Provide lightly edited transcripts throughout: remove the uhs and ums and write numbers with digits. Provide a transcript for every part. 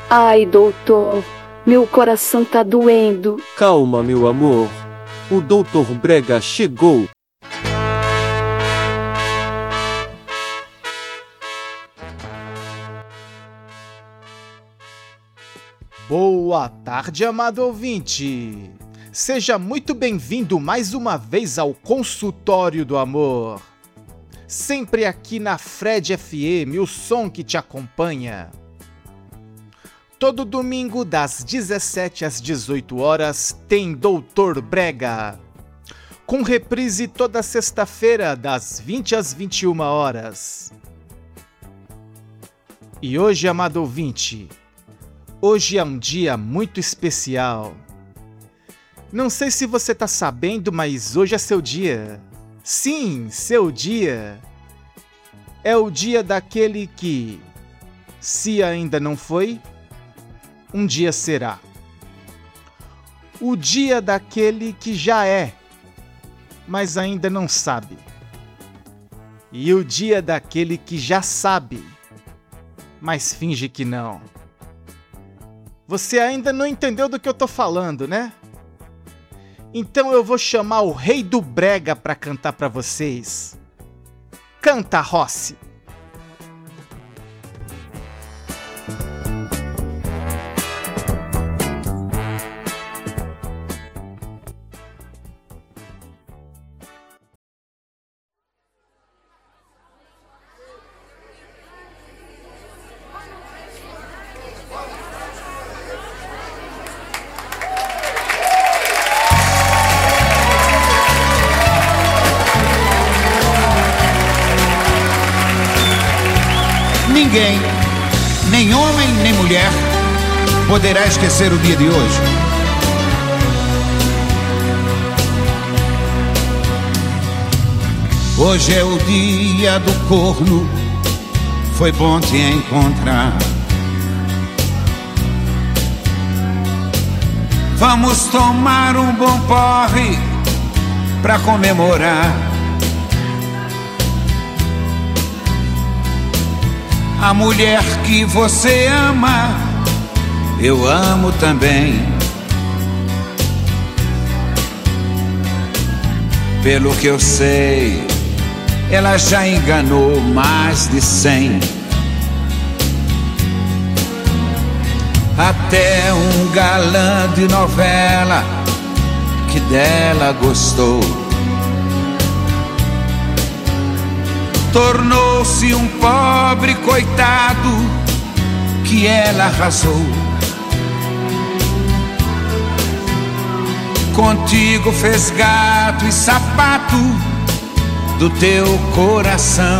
Ai, doutor, meu coração tá doendo. Calma, meu amor. O Dr. Brega chegou. Boa tarde, amado ouvinte. Seja muito bem-vindo mais uma vez ao Consultório do Amor. Sempre aqui na Fred FM, o som que te acompanha. Todo domingo, das 17 às 18 horas, tem Dr. Brega. Com reprise toda sexta-feira, das 20 às 21 horas. E hoje, amado ouvinte, hoje é um dia muito especial. Não sei se você está sabendo, mas hoje é seu dia. Sim, seu dia. É o dia daquele que, se ainda não foi, um dia será. O dia daquele que já é, mas ainda não sabe. E o dia daquele que já sabe, mas finge que não. Você ainda não entendeu do que eu tô falando, né? Então eu vou chamar o Rei do Brega para cantar para vocês. Canta, Rossi! Ninguém, nem homem nem mulher, poderá esquecer o dia de hoje. Hoje é o dia do corno, foi bom te encontrar. Vamos tomar um bom porre pra comemorar. A mulher que você ama, eu amo também. Pelo que eu sei, ela já enganou mais de 100. Até um galã de novela que dela gostou tornou-se um pobre coitado que ela arrasou. Contigo fez gato e sapato do teu coração.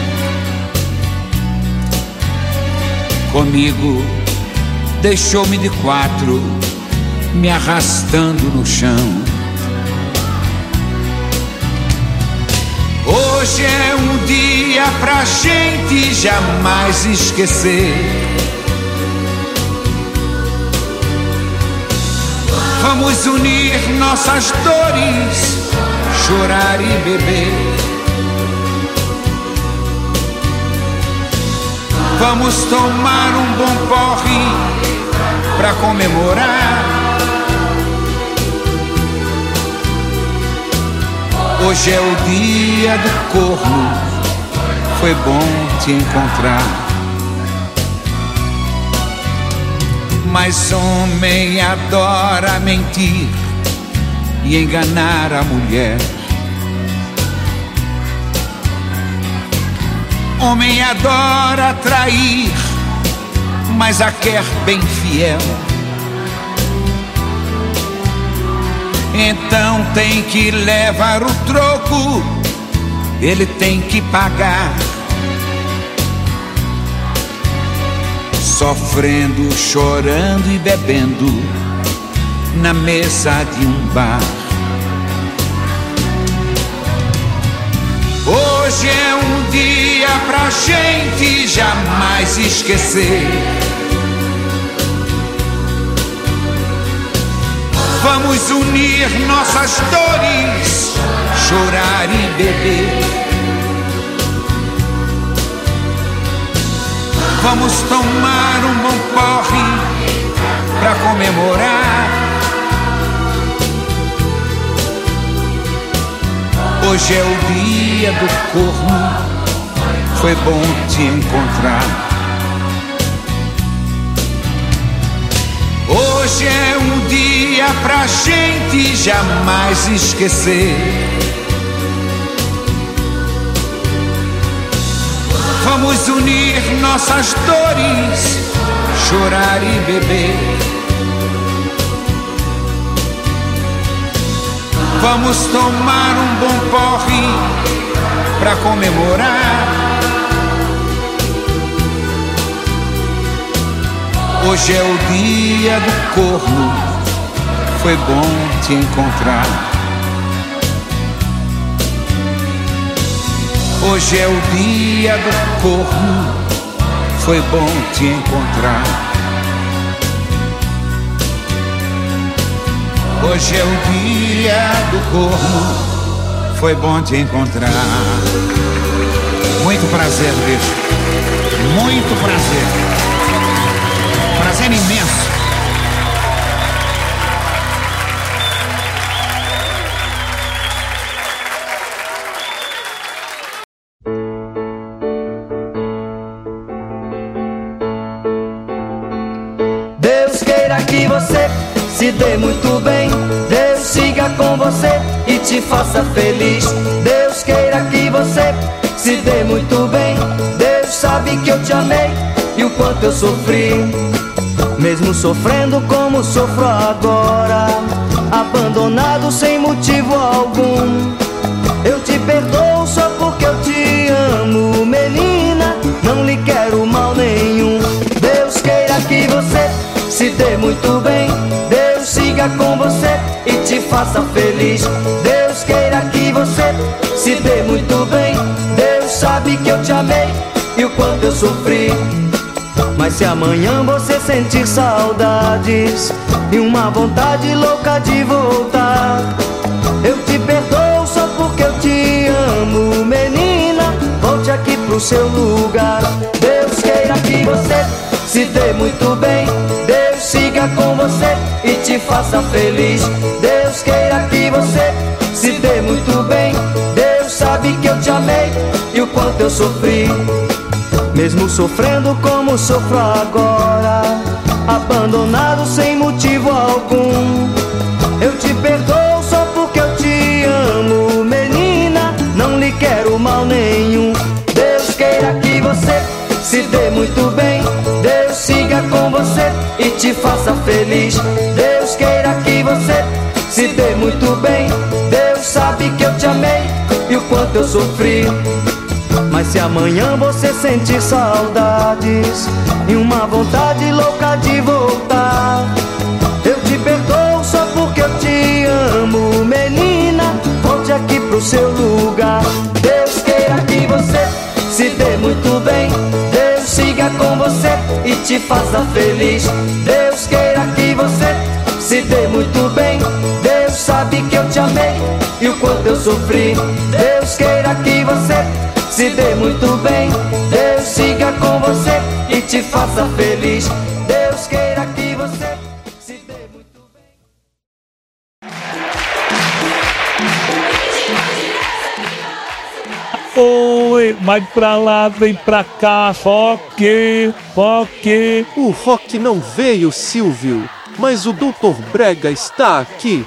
Comigo deixou-me de 4, me arrastando no chão. Hoje é um dia pra gente jamais esquecer. Vamos unir nossas dores, chorar e beber. Vamos tomar um bom porre pra comemorar. Hoje é o dia do corno, foi bom te encontrar. Mas homem adora mentir e enganar a mulher. Homem adora trair, mas a quer bem fiel. Então tem que levar o troco, ele tem que pagar. Sofrendo, chorando e bebendo na mesa de um bar. Hoje é um dia pra gente jamais esquecer. Vamos unir nossas dores, chorar e beber. Vamos tomar um bom porre Hoje é o dia do corno, foi bom te encontrar. Hoje é um dia pra gente jamais esquecer. Vamos unir nossas dores, chorar e beber. Vamos tomar um bom porre pra comemorar. Hoje é o dia do corno, foi bom te encontrar. Hoje é o dia do corno, foi bom te encontrar. Hoje é o dia do corno, foi bom te encontrar. Muito prazer, bicho. Muito prazer. Prazer imenso. Deus queira que você se dê muito bem. Deus siga com você e te faça feliz. Deus queira que você se dê muito bem. Deus sabe que eu te amei e o quanto eu sofri. Mesmo sofrendo como sofro agora, abandonado sem motivo algum, eu te perdoo só porque eu te amo, menina, não lhe quero mal nenhum. Deus queira que você se dê muito bem. Deus siga com você e te faça feliz. Deus queira que você se dê muito bem. Deus sabe que eu te amei e o quanto eu sofri. Mas se amanhã você sentir saudades e uma vontade louca de voltar, eu te perdoo só porque eu te amo, menina, volte aqui pro seu lugar. Deus queira que você se dê muito bem. Deus siga com você e te faça feliz. Deus queira que você se dê muito bem. Deus sabe que eu te amei e o quanto eu sofri. Mesmo sofrendo como sofro agora, abandonado sem motivo algum, eu te perdoo só porque eu te amo, menina, não lhe quero mal nenhum. Deus queira que você se dê muito bem. Deus siga com você e te faça feliz. Deus queira que você se dê muito bem. Deus sabe que eu te amei e o quanto eu sofri. Mas se amanhã você sentir saudades e uma vontade louca de voltar, eu te perdoo só porque eu te amo, menina, volte aqui pro seu lugar. Deus queira que você se dê muito bem. Deus siga com você e te faça feliz. Deus queira que você se dê muito bem. Deus sabe que eu te amei e o quanto eu sofri. Deus queira que você se dê muito bem. Deus siga com você e te faça feliz. Deus queira que você se dê muito bem. Oi, vai pra lá, vem pra cá, Rock. O Rock não veio, Silvio, mas o Dr. Brega está aqui.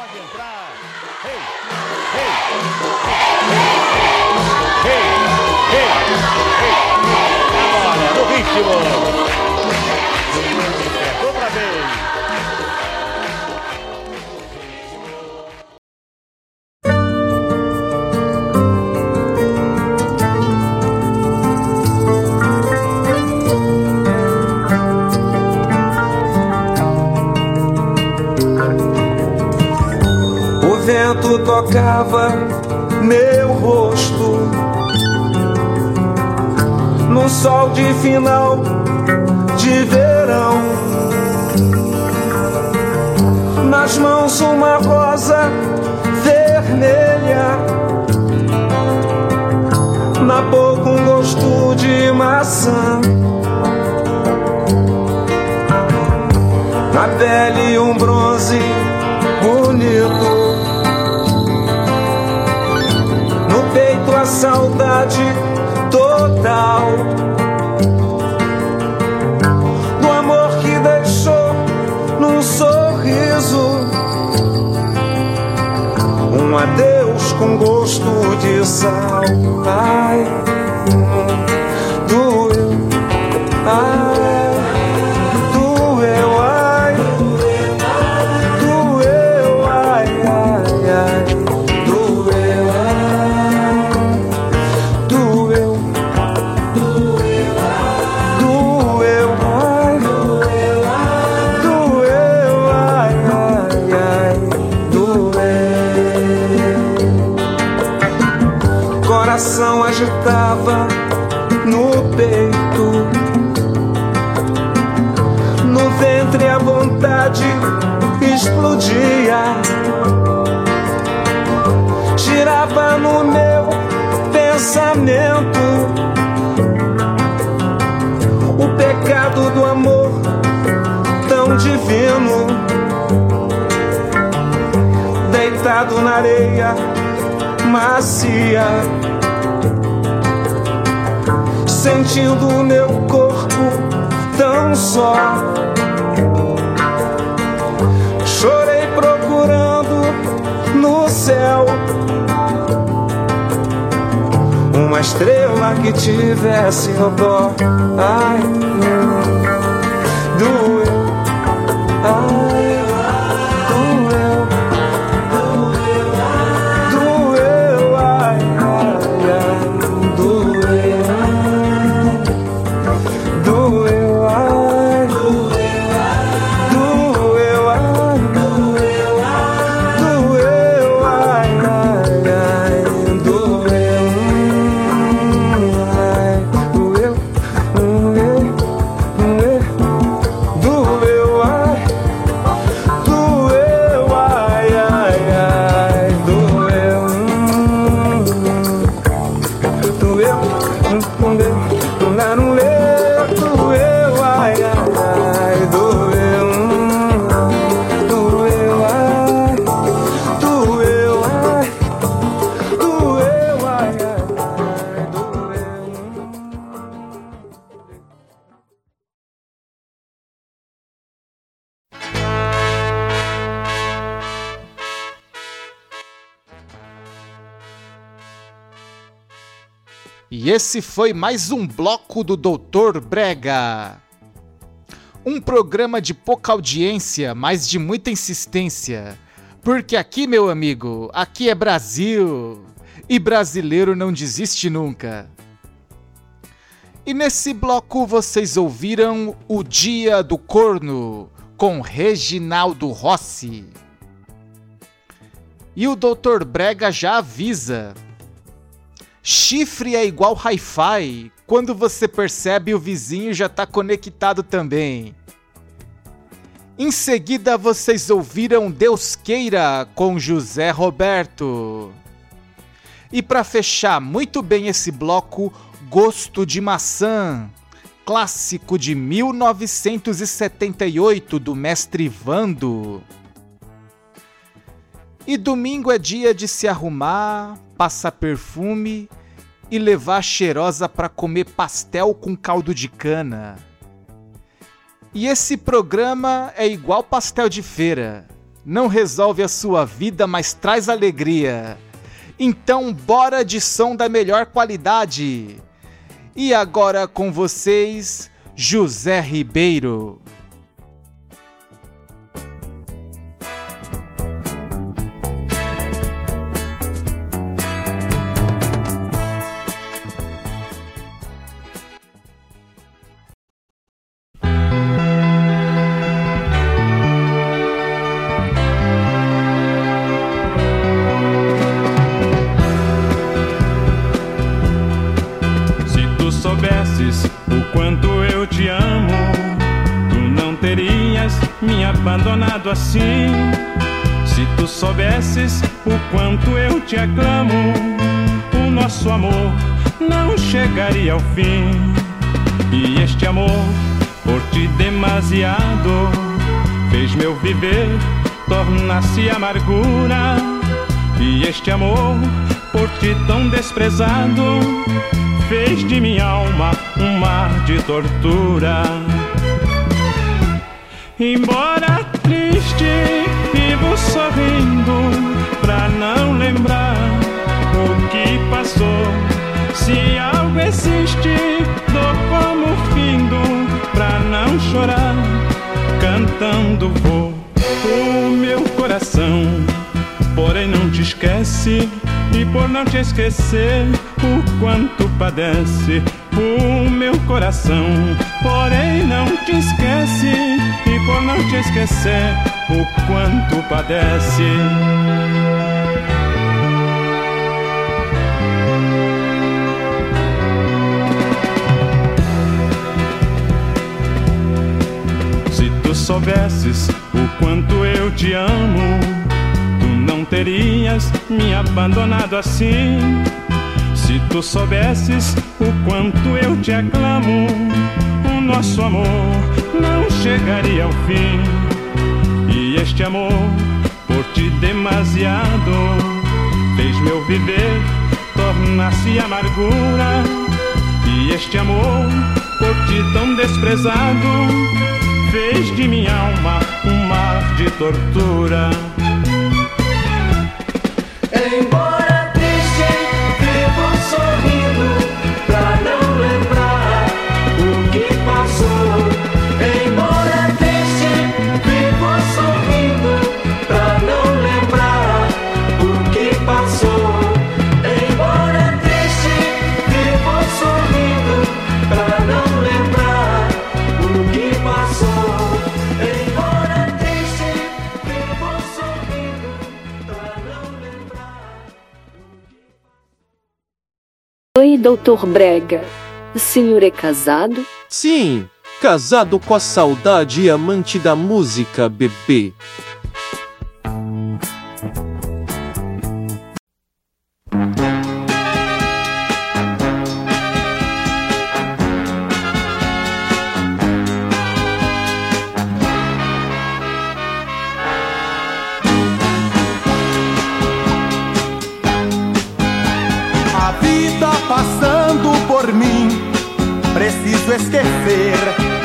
O vento tocava meu rosto no sol de final de verão. Nas mãos uma rosa vermelha, na boca um gosto de maçã, na pele um bronze bonito. saudade total do amor que deixou num sorriso um adeus com gosto de sal. Ai, doeu, ai, doeu, ai, doeu, ai, ai, ai, doeu, ai, doeu, doeu, ai, doeu, ai, ai, ai, doeu. Coração agitava no peito, no ventre a vontade explodia, girava no meu pensamento o pecado do amor tão divino, deitado na areia macia, sentindo o meu corpo tão só. Chorei procurando no céu uma estrela que tivesse dó. Ai, doeu, ai, doeu, doeu, ai, ai, ai, doeu. Doeu, ai, doeu, ai, doeu, ai, ai, ai, doeu, ai, doeu, doeu, ai, doeu, ai, ai, ai, doeu, doeu, não leu, doeu, ai, ai, doeu, doeu, ai, doeu, ai, doeu, ai, ai, doeu. E esse foi mais um bloco do Dr. Brega. Um programa de pouca audiência, mas de muita insistência. Porque aqui, meu amigo, aqui é Brasil. E brasileiro não desiste nunca. E nesse bloco vocês ouviram O Dia do Corno, com Reginaldo Rossi. E o Dr. Brega já avisa: chifre é igual hi-fi, quando você percebe o vizinho já tá conectado também. Em seguida vocês ouviram Deus Queira, com José Roberto. E para fechar muito bem esse bloco, Gosto de Maçã, clássico de 1978 do mestre Vando. E domingo é dia de se arrumar, passar perfume e levar a cheirosa para comer pastel com caldo de cana. E esse programa é igual pastel de feira. Não resolve a sua vida, mas traz alegria. Então bora de som da melhor qualidade. E agora com vocês, José Ribeiro. O quanto eu te amo, tu não terias me abandonado assim. Se tu soubesses o quanto eu te aclamo, o nosso amor não chegaria ao fim. E este amor, por ti demasiado, fez meu viver tornar-se amargura. E este amor, por ti tão desprezado, fez de minha alma um mar de tortura. Embora triste, vivo sorrindo pra não lembrar o que passou. Se algo existe, dou como findo pra não chorar. Cantando vou. O meu coração, porém não te esquece, e por não te esquecer, o quanto padece. O meu coração, porém não te esquece, e por não te esquecer, o quanto padece. Se tu soubesses o quanto eu te amo, tu não terias me abandonado assim. Se tu soubesses o quanto eu te aclamo, o nosso amor não chegaria ao fim. E este amor, por ti demasiado, fez meu viver tornar-se amargura. E este amor, por ti tão desprezado, fez de minha alma um mar de tortura. Embora triste, vivo sorrindo pra não lembrar o que passou. Embora triste, vivo sorrindo pra não lembrar o que passou. Embora triste, vivo sorrindo pra não lembrar o que passou. Embora triste, vivo sorrindo pra não lembrar. Oi, Dr. Brega. O senhor é casado? Sim, casado com a saudade e amante da música, bebê. A vida passando por mim, preciso esquecer.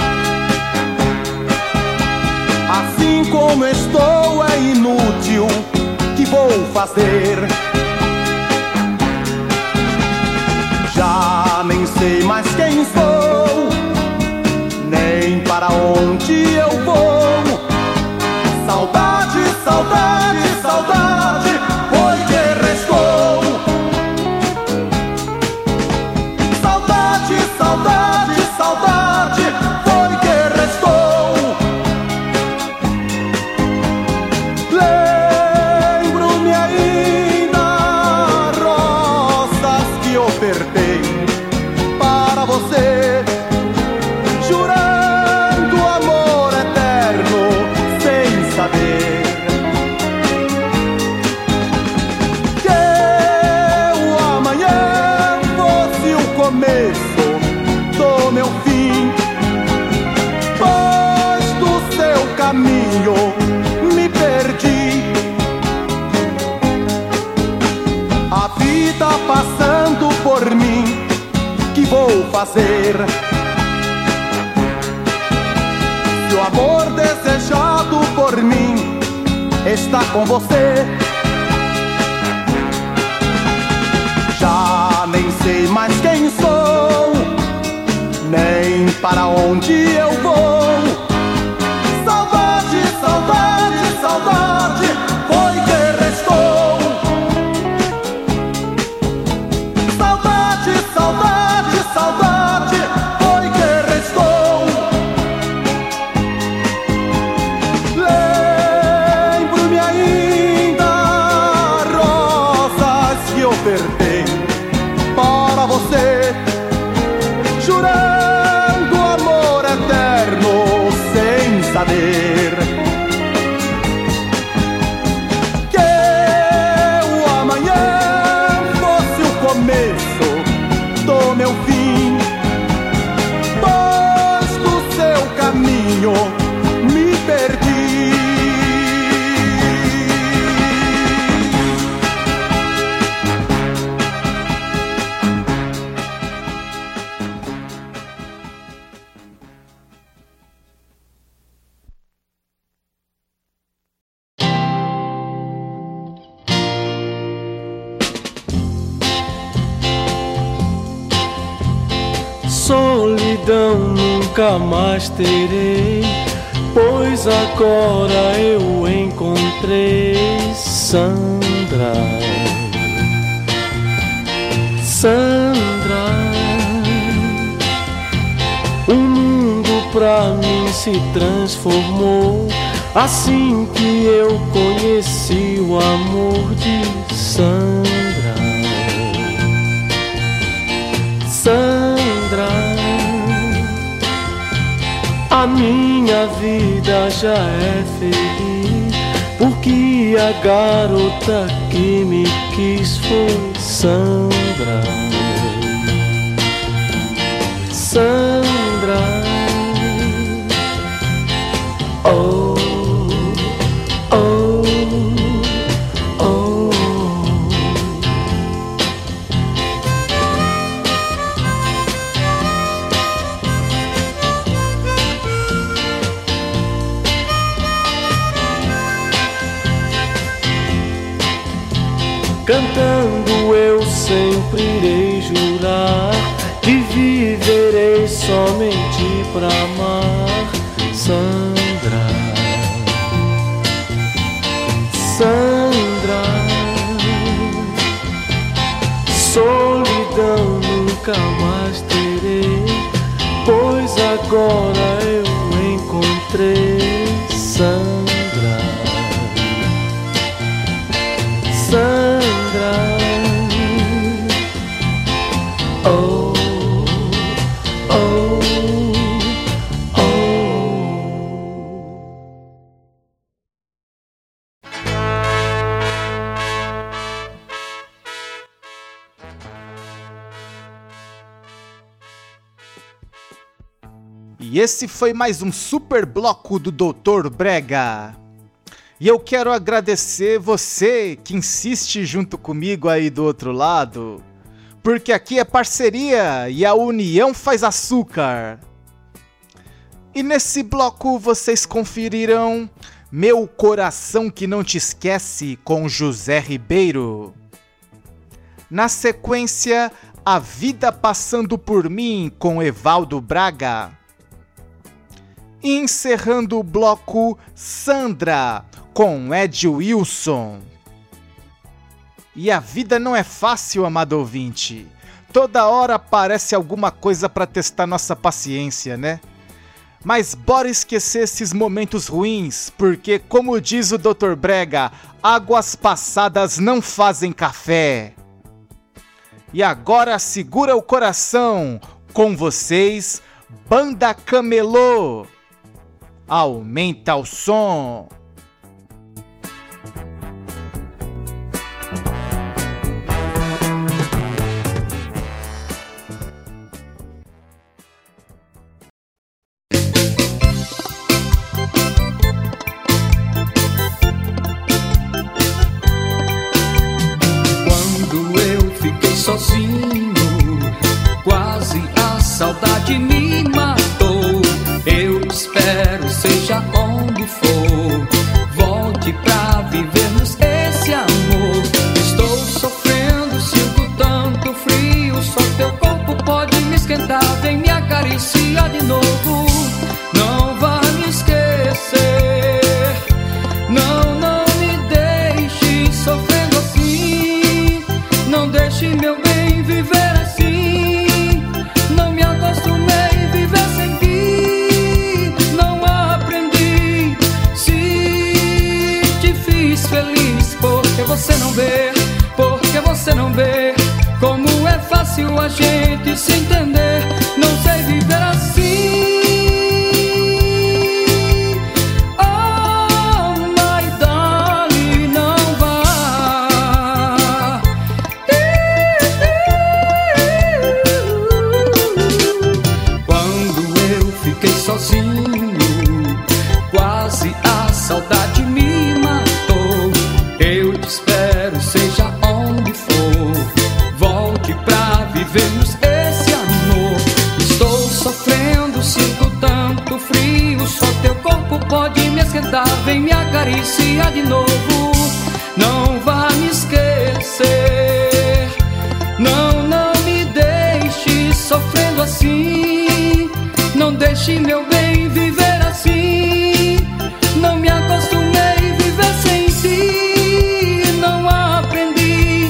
Assim como estou é inútil, que vou fazer? Já nem sei mais quem sou, nem para onde eu vou. Saudade, saudade, saudade, foi que restou. Saudade, saudade, saudade, foi que restou. Lembro-me ainda rosas que ofertei para você, jurando amor eterno sem saber que o amanhã fosse o começo do meu fim, pois do seu caminho me perdi. A vida passando por mim, que vou fazer? Se o amor desejado por mim está com você, já nem sei mais quem sou, nem para onde eu vou. Saudade, saudade, saudade, foi que restou. Saudade, saudade, saudade, foi que restou. Lembro-me ainda rosas que ofertei para você, jurando amor eterno sem saber que o amanhã fosse o começo do meu fim, pois do seu caminho me perdi. solidão nunca mais terei, pois agora eu encontrei Sandra. Sandra, o mundo pra mim se transformou assim que eu conheci o amor de Sandra. Sandra, a minha vida já é feliz, porque a garota que me quis foi Sandra. Sandra, oh, oh, oh. Cantando eu sempre irei jurar que viverei somente pra amar Sandra. Sandra, solidão nunca mais terei, pois agora eu encontrei Sandra. Sandra, oh, oh, oh. E esse foi mais um super bloco do Dr. Brega. E eu quero agradecer você que insiste junto comigo aí do outro lado, porque aqui é parceria e a união faz açúcar. E nesse bloco vocês conferiram Meu Coração Que Não Te Esquece com José Ribeiro. Na sequência, A Vida Passando Por Mim com Evaldo Braga. E encerrando o bloco, Sandra com Ed Wilson. E a vida não é fácil, amado ouvinte. Toda hora aparece alguma coisa para testar nossa paciência, né? Mas bora esquecer esses momentos ruins, porque, como diz o Dr. Brega, águas passadas não fazem café. E agora segura o coração, com vocês, Banda Camelô. Aumenta o som. Sozinho, quase a saudade me matou. Eu espero, seja onde for, volte pra vivermos esse amor. Estou sofrendo, sinto tanto frio, só teu corpo pode me esquentar. Vem me acariciar de novo, não vá me esquecer. Não, não me deixe sofrendo assim. Não deixe meu bem viver assim. Não me acostumei a viver sem ti. Não aprendi. Se te fiz feliz, porque você não vê, porque você não vê como é fácil a gente se entender. Não sei viver assim. Sozinho, quase a saudade me matou. Eu te espero, seja onde for, volte pra vivermos esse amor. Estou sofrendo, sinto tanto frio, só teu corpo pode me esquentar. Vem me acariciar de novo, não vá me esquecer. Não, não me deixe sofrendo assim. Não deixe, meu bem, viver assim. Não me acostumei a viver sem ti. Não aprendi.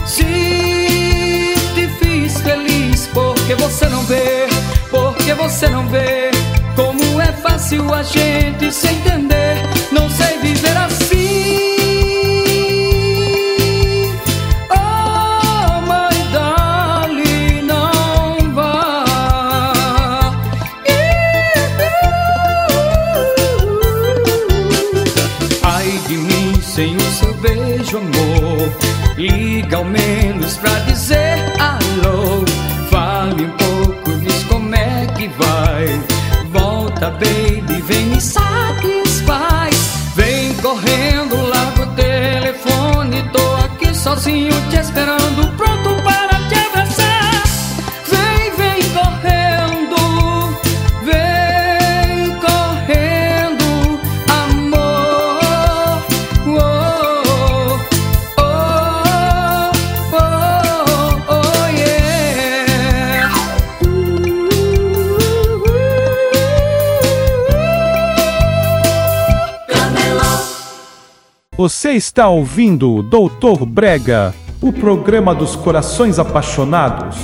Se te fiz feliz, porque você não vê, porque você não vê como é fácil a gente se entender. Não sei viver assim. Oh, my darling, não vá. Ai de mim sem o seu beijo, amor. Liga ao menos pra dizer alô. Fale um pouco, diz como é que vai. Volta, baby, vem me satisfaz. Vem correndo, larga o telefone. Tô aqui sozinho te esperando, pronto para te abraçar. Vem, vem correndo, amor. Oh, oh, oh, oh, oh, yeah. Você está ouvindo o Doutor Brega, o programa dos corações apaixonados.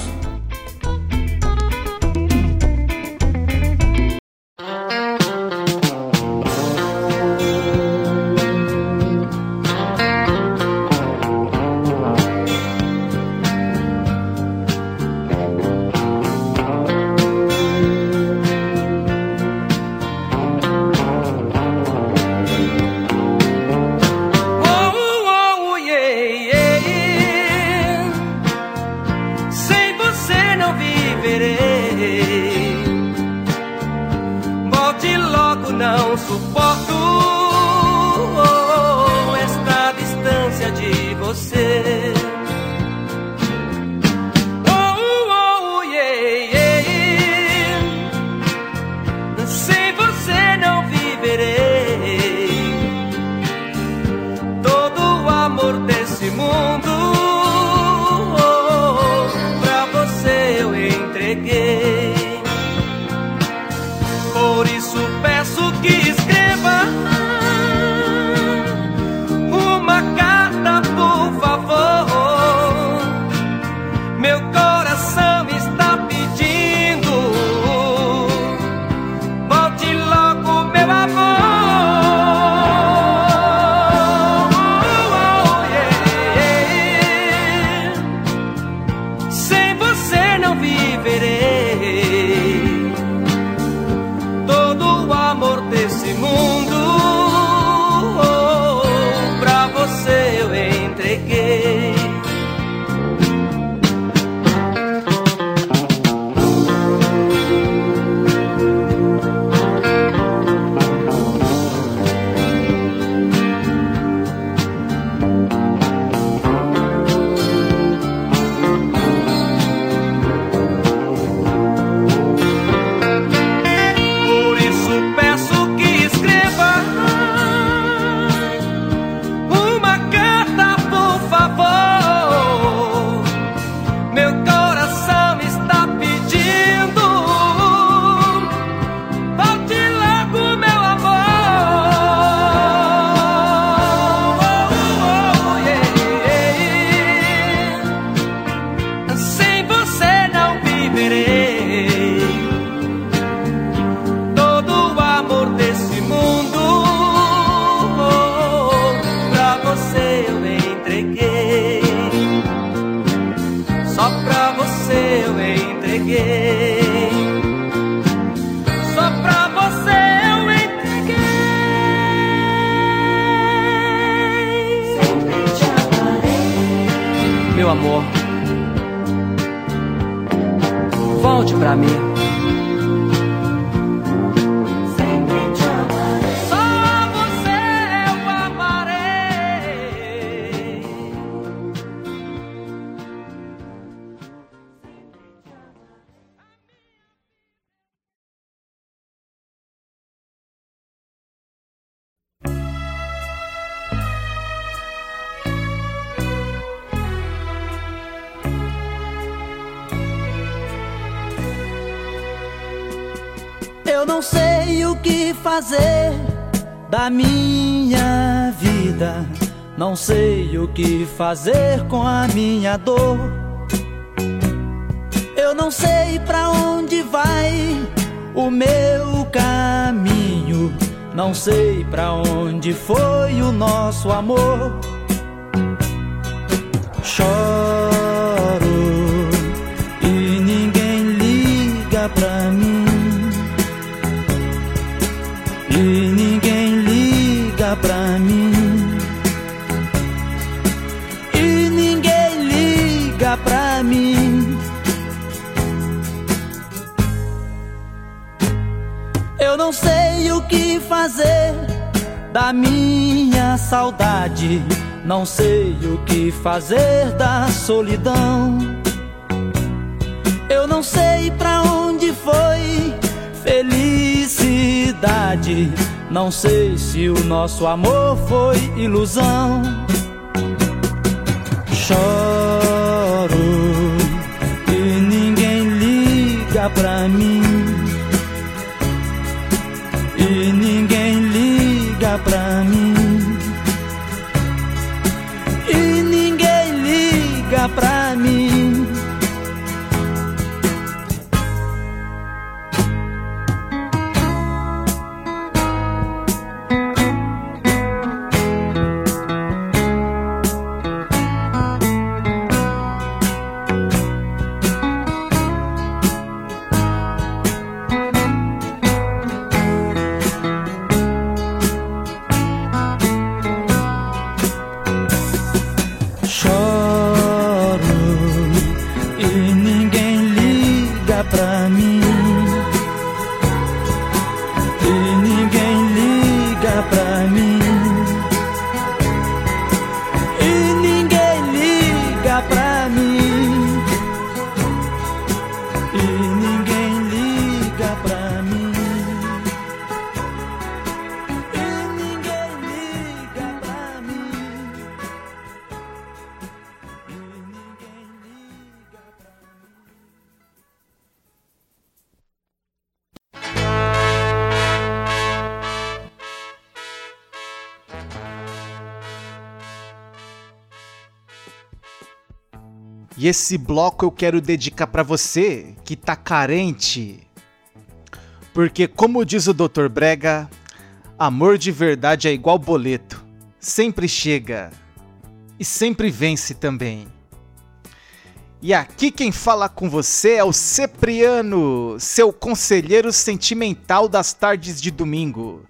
Volte logo, não suporto esta distância de você. Sem você não viverei. Todo o amor desse mundo pra você eu entreguei. Por isso peço que escreva uma carta, por favor. Meu coração está pedindo. Volte logo, meu amor. Sem você não viverei. Todo o amor desse mundo pra você eu entreguei. Só pra você eu entreguei. Só pra você eu entreguei. Sempre te amarei. Meu amor, volte pra mim. Eu não sei o que fazer da minha vida, não sei o que fazer com a minha dor. Eu não sei pra onde vai o meu caminho, não sei pra onde foi o nosso amor. Choro e ninguém liga pra mim, e ninguém liga pra mim, e ninguém liga pra mim. Eu não sei o que fazer da minha saudade, não sei o que fazer da solidão. Eu não sei pra onde foi felicidade, não sei se o nosso amor foi ilusão. Choro e ninguém liga pra mim, e ninguém liga pra mim, e ninguém liga pra mim. E esse bloco eu quero dedicar pra você que tá carente. Porque como diz o Dr. Brega, amor de verdade é igual boleto. Sempre chega e sempre vence também. E aqui quem fala com você é o Cipriano, seu conselheiro sentimental das tardes de domingo.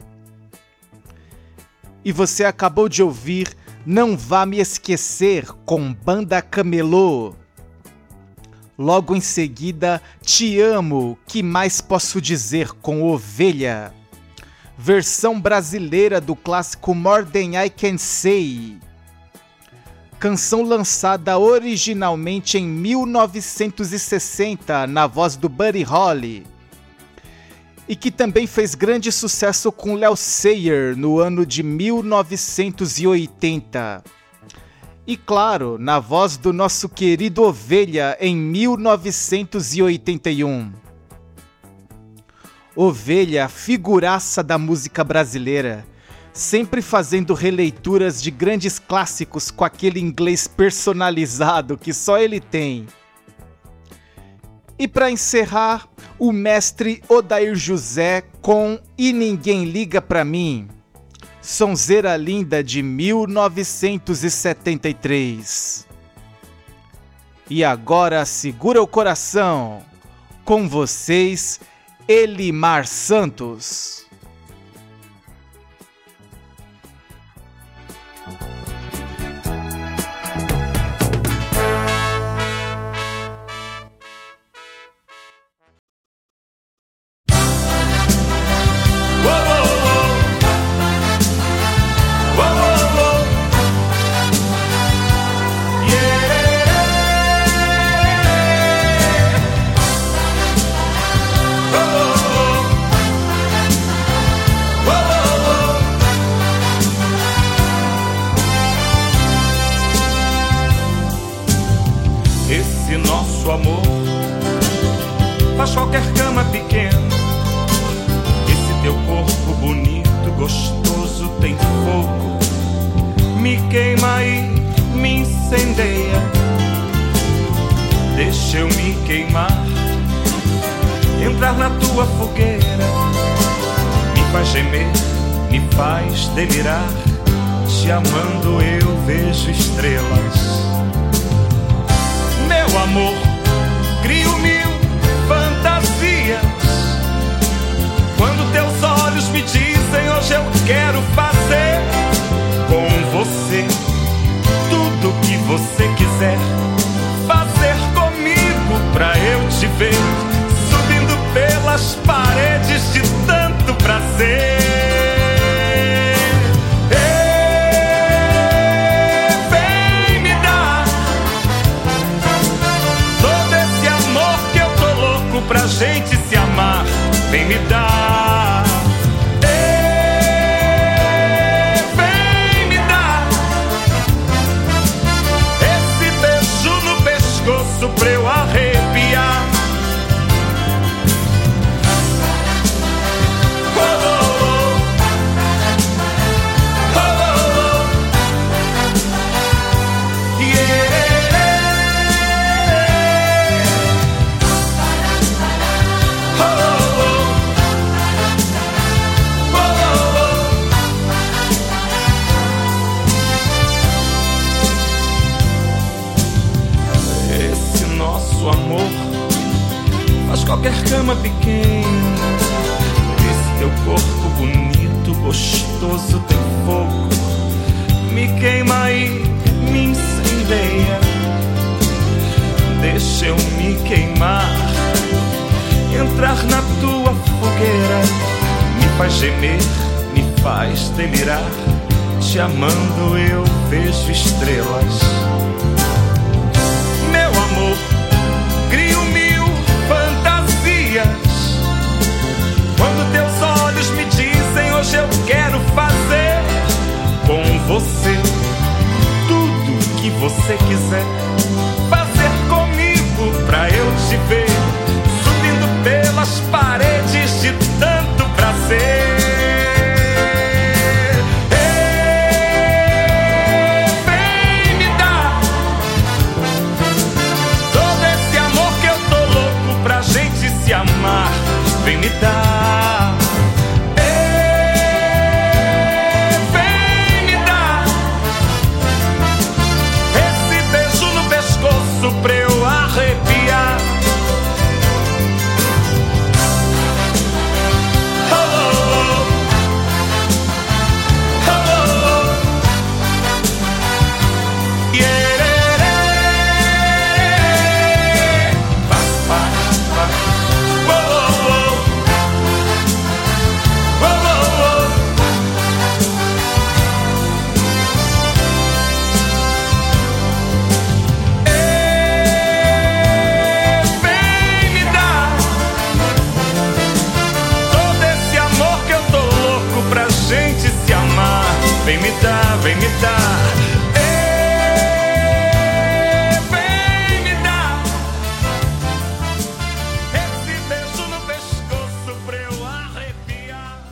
E você acabou de ouvir Não Vá Me Esquecer com Banda Camelô. Logo em seguida, Te Amo, que mais posso dizer com Ovelha. Versão brasileira do clássico More Than I Can Say. Canção lançada originalmente em 1960 na voz do Buddy Holly. E que também fez grande sucesso com Léo Sayer no ano de 1980. E claro, na voz do nosso querido Ovelha em 1981. Ovelha, figuraça da música brasileira, sempre fazendo releituras de grandes clássicos com aquele inglês personalizado que só ele tem. E para encerrar, o mestre Odair José com E Ninguém Liga Pra Mim, sonzeira linda de 1973. E agora segura o coração, com vocês, Elimar Santos. deixa eu me queimar, entrar na tua fogueira, me faz gemer, me faz delirar, te amando eu vejo estrelas. Meu amor, crio mil fantasias, quando teus olhos me dizem hoje eu quero fazer com você tudo que você quiser fazer comigo pra eu te ver subindo pelas paredes de tanto prazer. Vem me dar todo esse amor que eu tô louco pra gente se amar. Vem me dar. Vem me dar esse beijo no pescoço pra eu arrepiar. Qualquer cama pequena, esse teu corpo bonito, gostoso, tem fogo, me queima e me incendeia. Deixa eu me queimar, entrar na tua fogueira, me faz gemer, me faz delirar, te amando eu vejo estrelas. Meu amor, crio mil fantasias, quando teus olhos me dizem hoje eu quero fazer com você tudo que você quiser fazer comigo pra eu te ver subindo pelas paredes de tanto prazer. Vem me dar todo esse amor que eu tô louco pra gente se amar. Vem me dar. Vem me dar esse beijo no pescoço pra eu arrepiar. Oh, oh, oh. Oh, oh. Yeah. Vem me dar, vem me dar. Vem me dar esse beijo no pescoço pra eu arrepiar.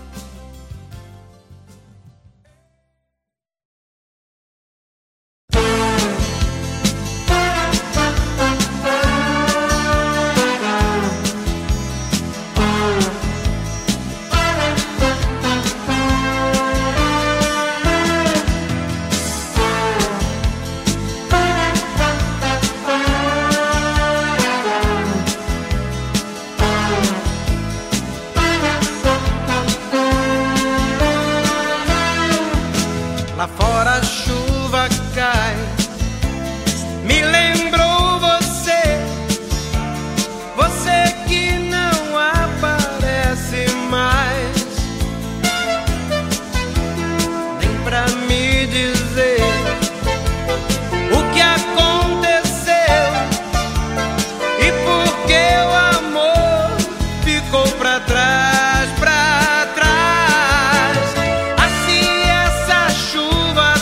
Lá fora a chuva cai, me lembrou você, você que não aparece mais, nem pra me dizer o que aconteceu e por que o amor ficou pra trás, pra trás. Assim essa chuva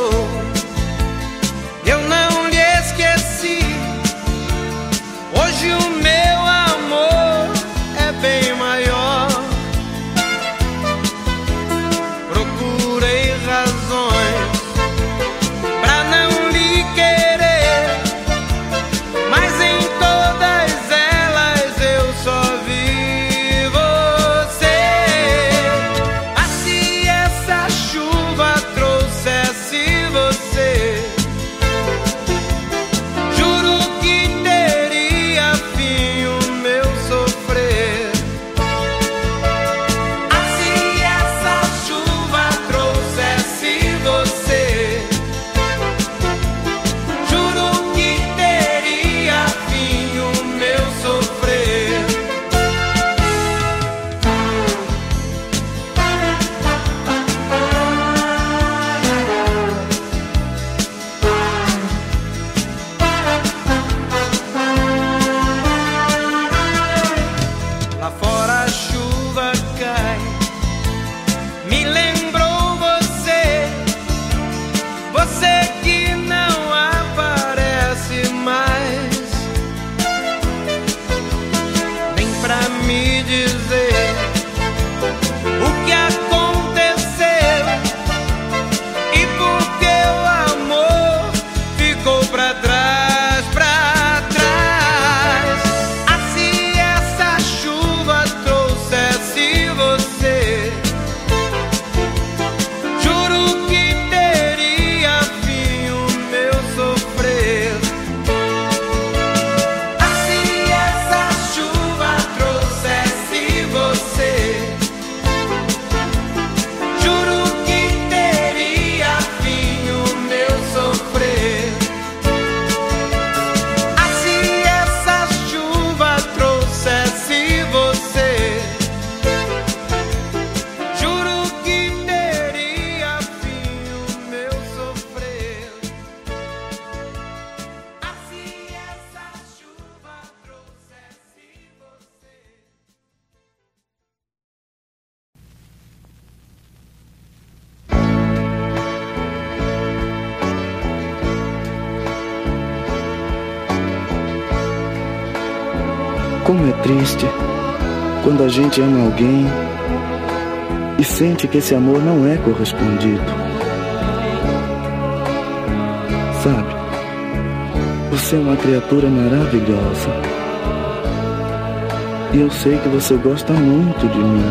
Eu não lhe esqueci. Hoje o meu amor é bem maior. Procurei razões pra não lhe querer, mas em todas elas eu só vi você. Ah, se essa chuva trouxesse você, juro que teria fim o meu sofrer. Ah, se essa chuva trouxesse você, juro que teria fim o meu sofrer. Lá fora a chuva cai, me lembrou você, você que não aparece mais, nem pra me dizer o que aconteceu e por que o amor ficou pra trás, pra trás. Ah, se essa chuva trouxesse você, juro que teria fim o meu sofrer. Ah, se essa chuva trouxesse você, juro que teria fim o meu sofrer. Ah, se essa chuva trouxesse você, juro que teria fim o meu sofrer. Ah, se essa chuva trouxesse você. Como é triste quando a gente ama alguém e sente que esse amor não é correspondido. Sabe, você é uma criatura maravilhosa e eu sei que você gosta muito de mim.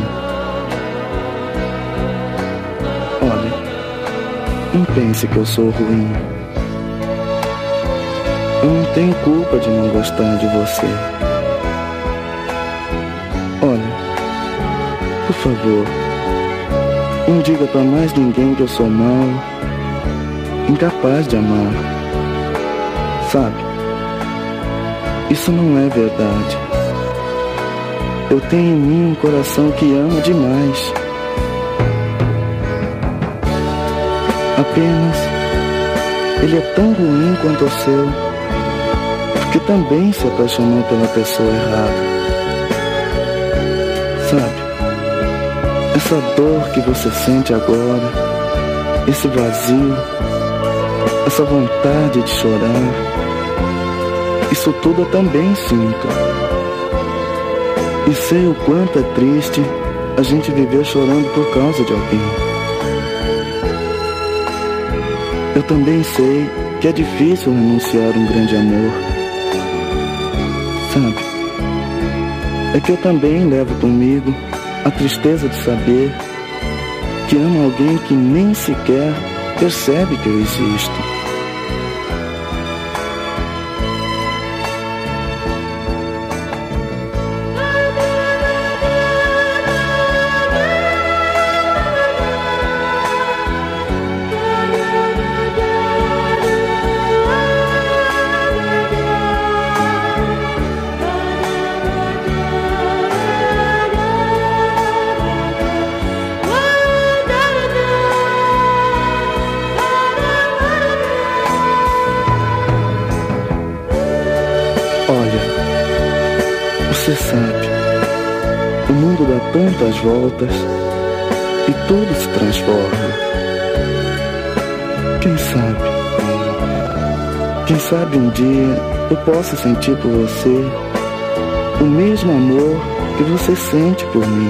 Olha, não pense que eu sou ruim. Eu não tenho culpa de não gostar de você. Olha, por favor, não diga pra mais ninguém que eu sou mau, incapaz de amar. Sabe, isso não é verdade. Eu tenho em mim um coração que ama demais. Apenas, ele é tão ruim quanto o seu, porque também se apaixonou pela pessoa errada. Sabe, essa dor que você sente agora, esse vazio, essa vontade de chorar, isso tudo eu também sinto. E sei o quanto é triste a gente viver chorando por causa de alguém. Eu também sei que é difícil renunciar a um grande amor. Sabe, é que eu também levo comigo a tristeza de saber que amo alguém que nem sequer percebe que eu existo. Você sabe, o mundo dá tantas voltas e tudo se transforma. Quem sabe Quem sabe um dia eu possa sentir por você o mesmo amor que você sente por mim.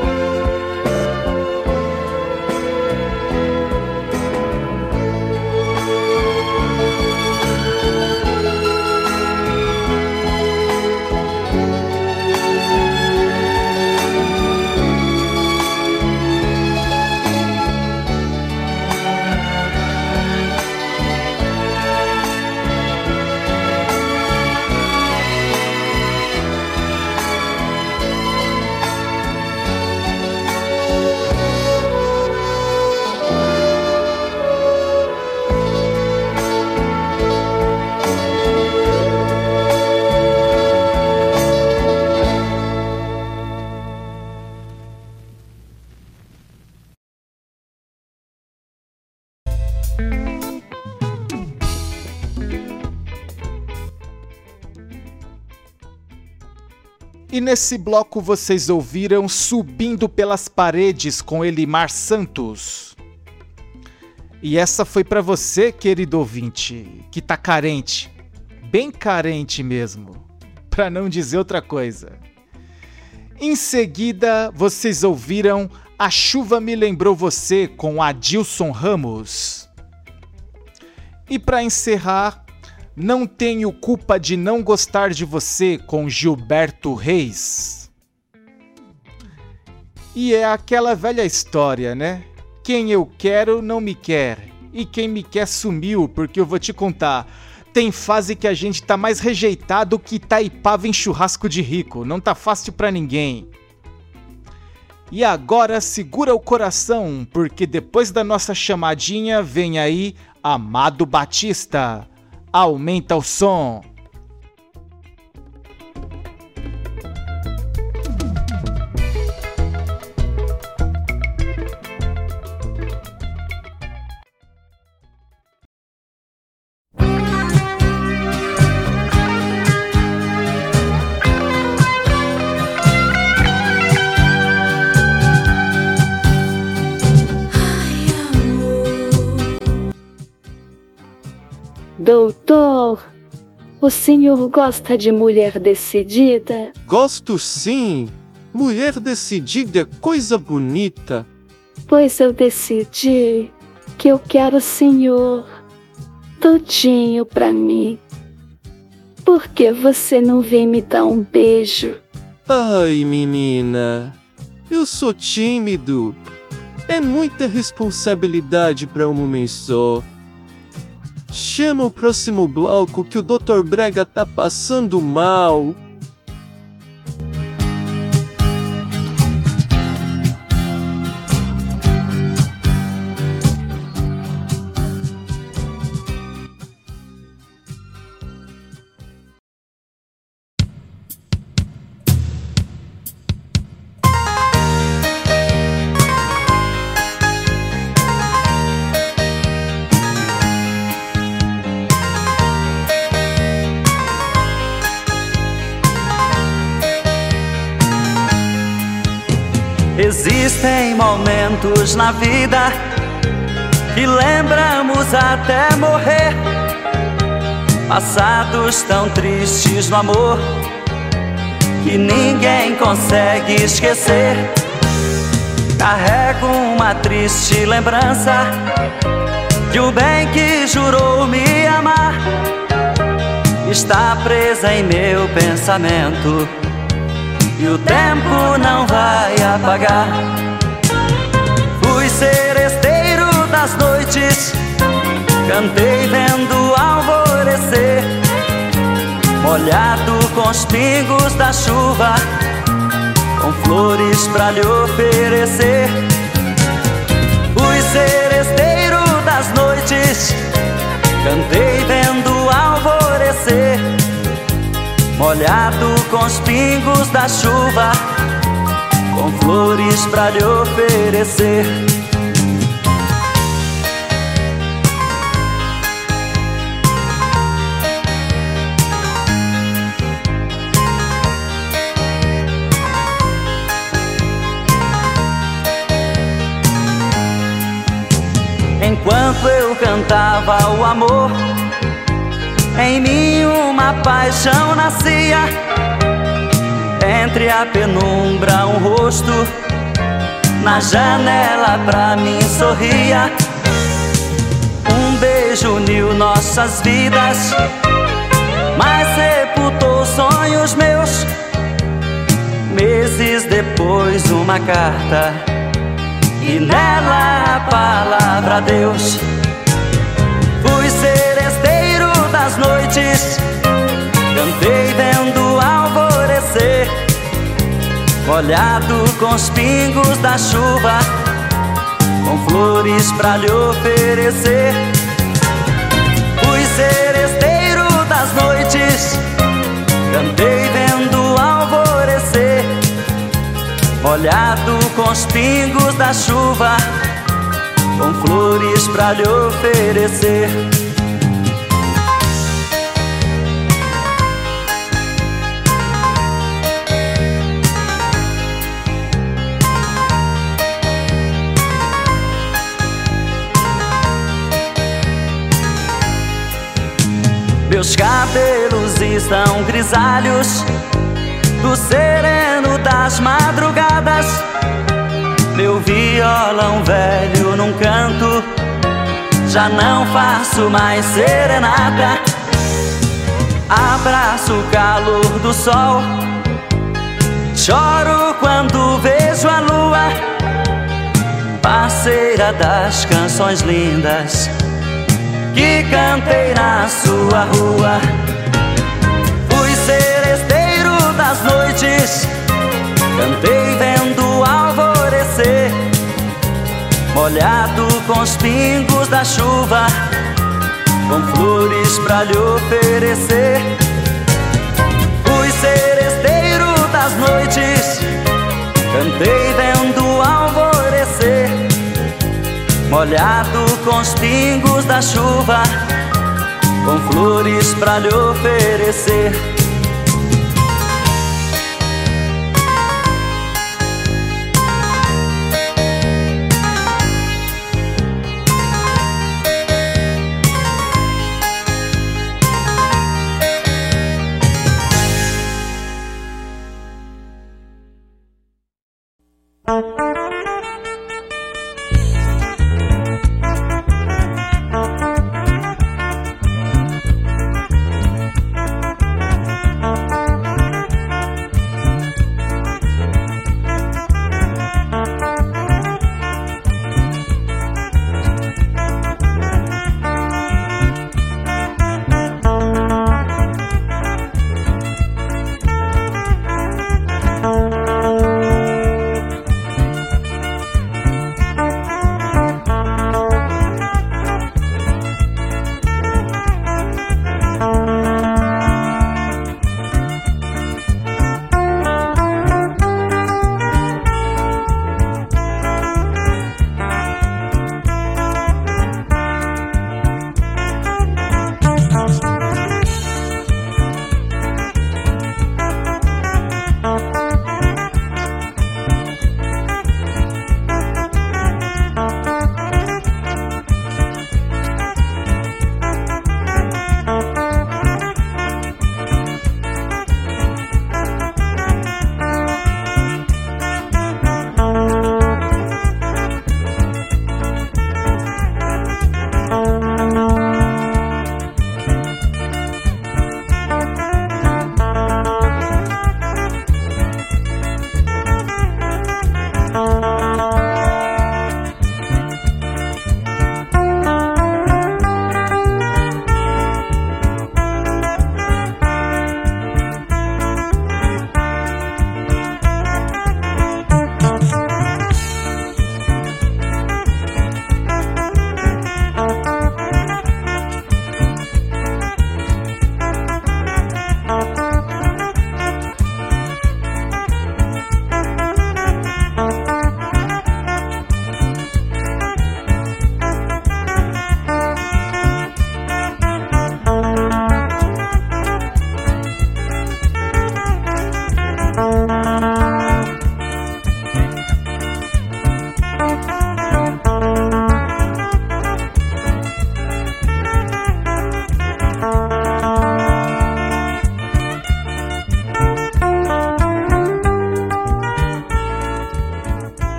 E nesse bloco vocês ouviram Subindo pelas Paredes com Elimar Santos. E essa foi pra você, querido ouvinte, que tá carente, bem carente mesmo, pra não dizer outra coisa. Em seguida, vocês ouviram A Chuva Me Lembrou Você com Adilson Ramos. E pra encerrar, Não Tenho Culpa de Não Gostar de Você com Gilberto Reis. E é aquela velha história, né? Quem eu quero não me quer, e quem me quer sumiu, porque eu vou te contar, tem fase que a gente tá mais rejeitado que Itaipava em churrasco de rico, não tá fácil pra ninguém. E agora segura o coração, porque depois da nossa chamadinha vem aí Amado Batista. Aumenta o som. Doutor, o senhor gosta de mulher decidida? Gosto sim. Mulher decidida é coisa bonita. Pois eu decidi que eu quero o senhor todinho pra mim. Por que você não vem me dar um beijo? Ai, menina, eu sou tímido. É muita responsabilidade pra um homem só. Chama o próximo bloco que o Dr. Brega tá passando mal. Existem momentos na vida que lembramos até morrer, passados tão tristes no amor que ninguém consegue esquecer. Carrego uma triste lembrança de um bem que jurou me amar. Está presa em meu pensamento e o tempo não vai apagar. Fui seresteiro das noites, cantei vendo alvorecer, molhado com os pingos da chuva, com flores pra lhe oferecer. Fui seresteiro das noites, cantei vendo alvorecer, molhado com os pingos da chuva, com flores pra lhe oferecer. Enquanto eu cantava o amor, em mim uma paixão nascia. Entre a penumbra um rosto na janela pra mim sorria. Um beijo uniu nossas vidas, mas sepultou sonhos meus. Meses depois uma carta e nela a palavra Deus. Fui seresteiro das noites, cantei vendo alvorecer, molhado com os pingos da chuva, com flores pra lhe oferecer. Fui seresteiro das noites, cantei vendo alvorecer, molhado com os pingos da chuva, com flores pra lhe oferecer. Meus cabelos estão grisalhos do sereno das madrugadas. Meu violão velho num canto, já não faço mais serenata. Abraço o calor do sol, choro quando vejo a lua, parceira das canções lindas que cantei na sua rua. Fui seresteiro das noites, cantei vendo alvorecer, molhado com os pingos da chuva, com flores pra lhe oferecer. Fui seresteiro das noites, cantei vendo alvorecer, molhado com os pingos da chuva, com flores pra lhe oferecer.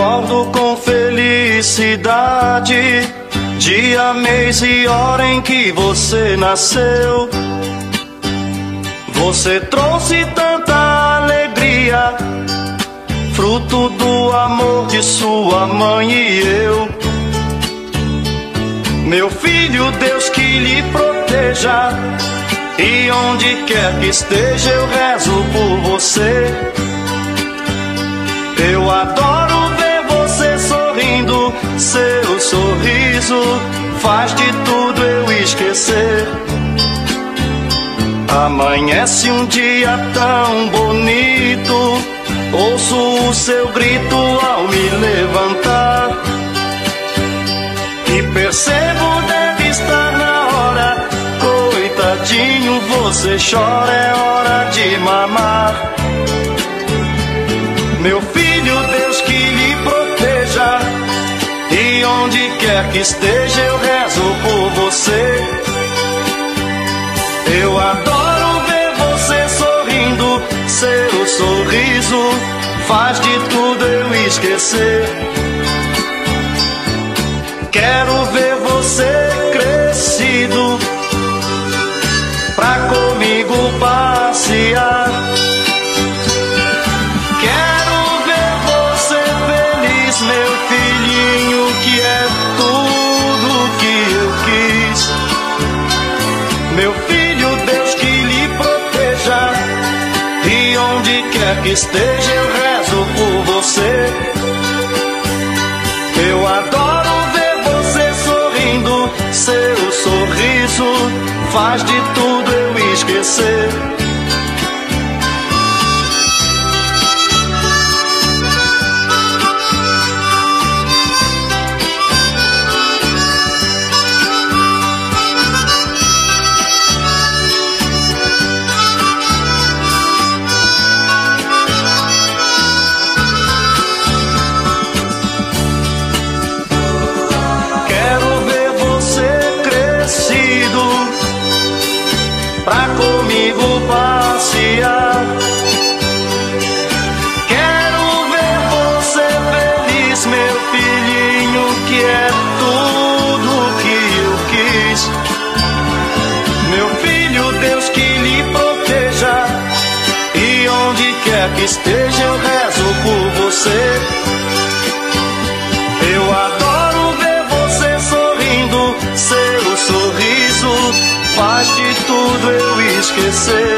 recordo com felicidade dia, mês e hora em que você nasceu. Você trouxe tanta alegria, fruto do amor de sua mãe e eu. Meu filho, Deus que lhe proteja, e onde quer que esteja eu rezo por você. Eu adoro ver você sorrindo, seu sorriso faz de tudo eu esquecer. Amanhece um dia tão bonito, ouço o seu grito ao me levantar, e percebo deve estar na hora. Coitadinho, você chora, é hora de mamar. Meu filho, Deus que lhe proteja, e onde quer que esteja eu rezo por você. Eu adoro ver você sorrindo, seu sorriso faz de tudo eu esquecer. Quero ver você crescido, pra comigo passear. Quero ver você feliz, meu filhinho, que é tudo que eu quis. Meu filho, Deus que lhe proteja, e onde quer que esteja eu rezo por você. Eu adoro ver você sorrindo, seu sorriso faz de tudo eu esquecer. Pra comigo passear. Quero ver você feliz, meu filhinho, que é tudo que eu quis. Meu filho, Deus que lhe proteja, e onde quer que esteja eu rezo por você. Eu adoro ver você sorrindo, seu sorriso faz de tudo eu esquecer.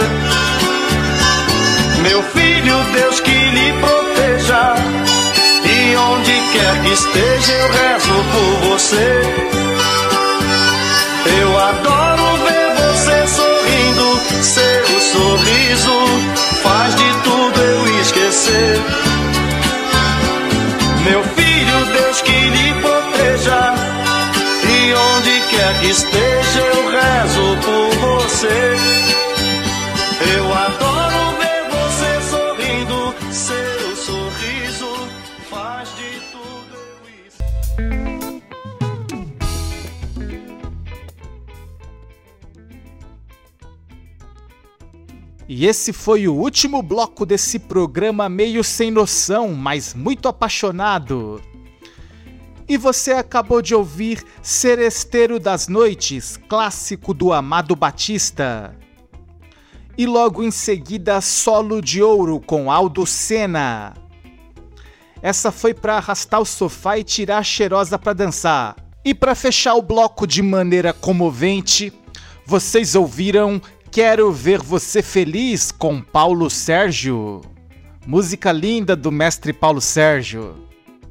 Meu filho, Deus que lhe proteja, e onde quer que esteja eu rezo por você. Eu adoro ver você sorrindo, seu sorriso faz de tudo eu esquecer. Meu filho, Deus que lhe proteja, e onde quer que esteja eu rezo por você. Eu adoro ver você sorrindo, seu sorriso faz de tudo eu E esse foi o último bloco desse programa meio sem noção, mas muito apaixonado. E você acabou de ouvir Seresteiro das Noites, clássico do Amado Batista. E logo em seguida, Solo de Ouro com Aldo Senna. Essa foi para arrastar o sofá e tirar a cheirosa para dançar. E para fechar o bloco de maneira comovente, vocês ouviram Quero Ver Você Feliz com Paulo Sérgio. Música linda do mestre Paulo Sérgio.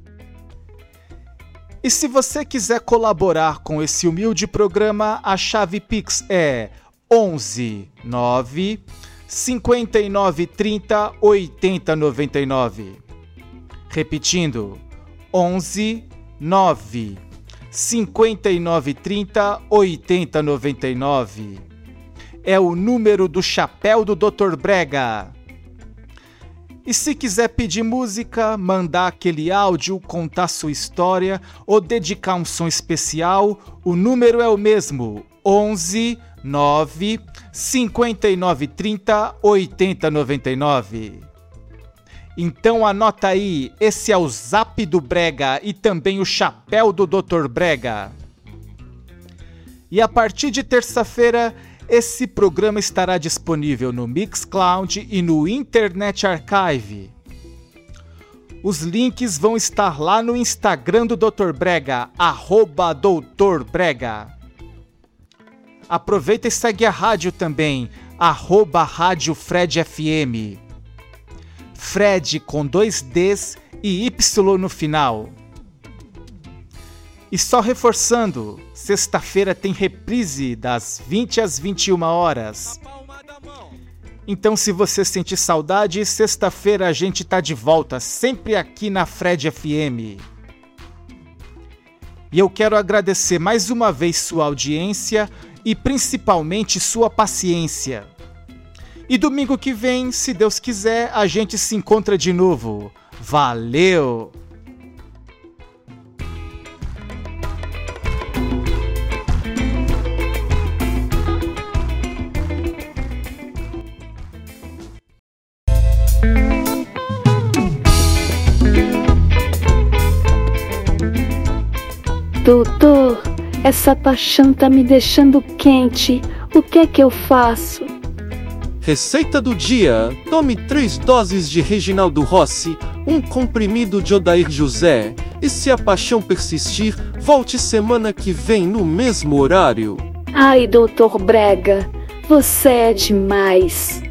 E se você quiser colaborar com esse humilde programa, a chave Pix é 11 9 59 30 80 99. Repetindo, 11 9 59 30 80 99. É o número do chapéu do Dr. Brega. E se quiser pedir música, mandar aquele áudio, contar sua história ou dedicar um som especial, o número é o mesmo, 11 9 59 30 80 99. Então anota aí, esse é o Zap do Brega e também o Chapéu do Dr. Brega. E a partir de terça-feira, esse programa estará disponível no Mixcloud e no Internet Archive. Os links vão estar lá no Instagram do Dr. Brega, @Dr. Brega. Aproveita e segue a rádio também, @Rádio Fred FM. Fred com 2 Ds e Y no final. E só reforçando, sexta-feira tem reprise das 20 às 21 horas. Então se você sente saudade, sexta-feira a gente tá de volta, sempre aqui na Fred FM. E eu quero agradecer mais uma vez sua audiência e principalmente sua paciência. E domingo que vem, se Deus quiser, a gente se encontra de novo. Valeu! Doutor, essa paixão tá me deixando quente. O que é que eu faço? Receita do dia: tome 3 doses de Reginaldo Rossi, 1 comprimido de Odair José, e se a paixão persistir, volte semana que vem no mesmo horário. Ai, Dr. Brega, você é demais.